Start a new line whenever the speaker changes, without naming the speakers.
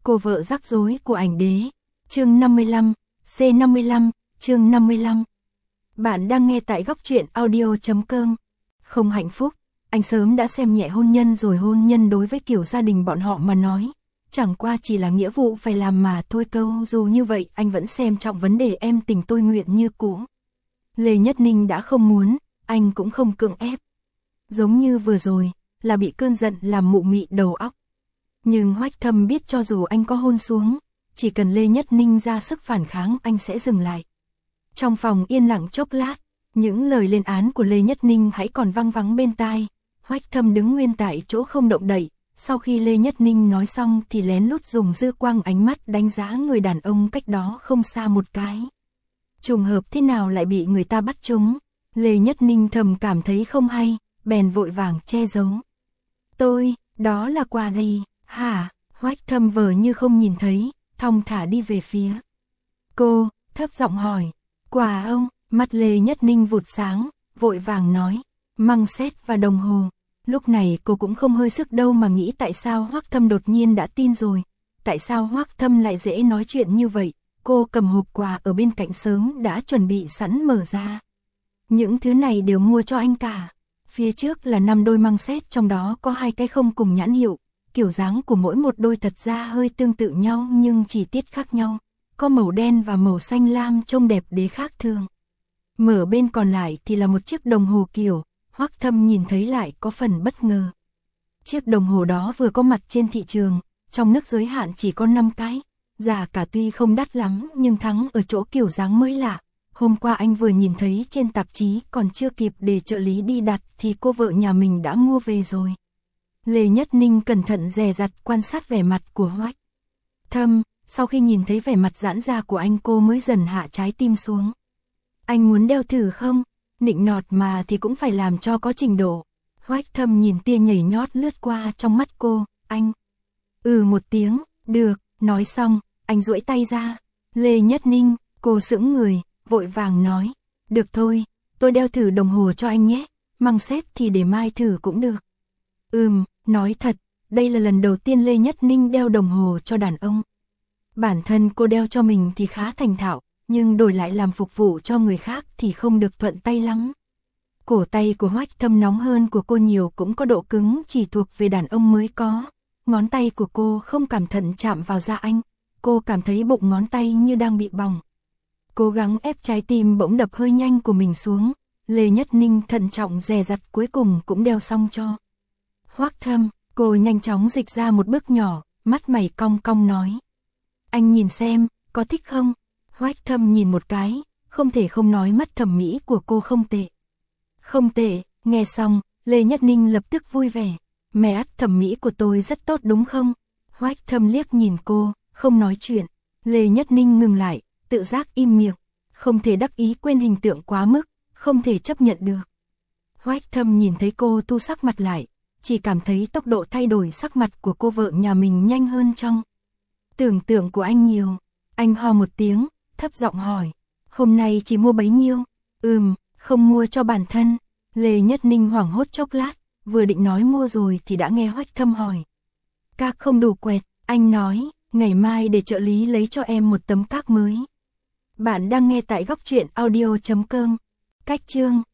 Cô vợ rắc rối của ảnh đế. Chương 55, C55, chương 55. Bạn đang nghe tại góc truyện audio.com. Không hạnh phúc, anh sớm đã xem nhẹ hôn nhân rồi. Hôn nhân đối với kiểu gia đình bọn họ mà nói, chẳng qua chỉ là nghĩa vụ phải làm mà thôi. Câu dù như vậy anh vẫn xem trọng vấn đề em tình tôi nguyện như cũ. Lê Nhất Ninh đã không muốn, anh cũng không cưỡng ép. Giống như vừa rồi, là bị cơn giận làm mụ mị đầu óc. Nhưng Hoách Thâm biết cho dù anh có hôn xuống, chỉ cần Lê Nhất Ninh ra sức phản kháng anh sẽ dừng lại. Trong phòng yên lặng chốc lát, những lời lên án của Lê Nhất Ninh hãy còn vang vắng bên tai. Hoách Thâm đứng nguyên tại chỗ không động đậy. Sau khi Lê Nhất Ninh nói xong thì lén lút dùng dư quang ánh mắt đánh giá người đàn ông cách đó không xa một cái. Trùng hợp thế nào lại bị người ta bắt trúng? Lê Nhất Ninh thầm cảm thấy không hay, bèn vội vàng che giấu. Đó là quà gì? Hả? Hoách Thâm vờ như không nhìn thấy, thong thả đi về phía cô, thấp giọng hỏi. Quà ông? Mắt Lê Nhất Ninh vụt sáng, vội vàng nói. Măng sét và đồng hồ. Lúc này cô cũng không hơi sức đâu mà nghĩ tại sao Hoắc Thâm đột nhiên đã tin rồi. Tại sao Hoắc Thâm lại dễ nói chuyện như vậy? Cô cầm hộp quà ở bên cạnh sớm đã chuẩn bị sẵn mở ra. Những thứ này đều mua cho anh cả. Phía trước là 5 đôi măng sét, trong đó có 2 cái không cùng nhãn hiệu. Kiểu dáng của mỗi một đôi thật ra hơi tương tự nhau nhưng chi tiết khác nhau. Có màu đen và màu xanh lam trông đẹp đế khác thường. Mở bên còn lại thì là một chiếc đồng hồ kiểu. Hoắc Thâm nhìn thấy lại có phần bất ngờ. Chiếc đồng hồ đó vừa có mặt trên thị trường, trong nước giới hạn chỉ có 5 cái. Giá cả tuy không đắt lắm nhưng thắng ở chỗ kiểu dáng mới lạ. Hôm qua anh vừa nhìn thấy trên tạp chí, còn chưa kịp để trợ lý đi đặt thì cô vợ nhà mình đã mua về rồi. Lê Nhất Ninh cẩn thận dè dặt quan sát vẻ mặt của Hoách Thâm. Sau khi nhìn thấy vẻ mặt giãn ra của anh, cô mới dần hạ trái tim xuống. Anh muốn đeo thử không? Nịnh nọt mà thì cũng phải làm cho có trình độ. Hoách Thâm nhìn tia nhảy nhót lướt qua trong mắt cô. Anh một tiếng. Được. Nói xong, anh duỗi tay ra. Lê Nhất Ninh, cô sững người, vội vàng nói. Được thôi, tôi đeo thử đồng hồ cho anh nhé. Măng sét thì để mai thử cũng được. Nói thật, đây là lần đầu tiên Lê Nhất Ninh đeo đồng hồ cho đàn ông. Bản thân cô đeo cho mình thì khá thành thạo, nhưng đổi lại làm phục vụ cho người khác thì không được thuận tay lắm. Cổ tay của Hoách Thâm nóng hơn của cô nhiều, cũng có độ cứng chỉ thuộc về đàn ông mới có. Ngón tay của cô không cẩn thận chạm vào da anh, cô cảm thấy bụng ngón tay như đang bị bỏng. Cố gắng ép trái tim bỗng đập hơi nhanh của mình xuống. Lê Nhất Ninh thận trọng dè dặt cuối cùng cũng đeo xong cho Hoắc Thâm. Cô nhanh chóng dịch ra một bước nhỏ, mắt mày cong cong nói. Anh nhìn xem, có thích không? Hoắc Thâm nhìn một cái, không thể không nói mắt thẩm mỹ của cô không tệ. Không tệ. Nghe xong, Lê Nhất Ninh lập tức vui vẻ. Mẹ, thẩm mỹ của tôi rất tốt đúng không? Hoắc Thâm liếc nhìn cô, không nói chuyện. Lê Nhất Ninh ngừng lại, tự giác im miệng. Không thể đắc ý quên hình tượng quá mức, không thể chấp nhận được. Hoắc Thâm nhìn thấy cô thu sắc mặt lại, chỉ cảm thấy tốc độ thay đổi sắc mặt của cô vợ nhà mình nhanh hơn trong tưởng tượng của anh nhiều. Anh ho một tiếng, thấp giọng hỏi. Hôm nay chỉ mua bấy nhiêu? Không mua cho bản thân. Lê Nhất Ninh hoảng hốt chốc lát, vừa định nói mua rồi thì đã nghe Hoắc Thâm hỏi. Các không đủ quẹt, anh nói, ngày mai để trợ lý lấy cho em một tấm các mới. Bạn đang nghe tại góc truyện audio.com. Cách chương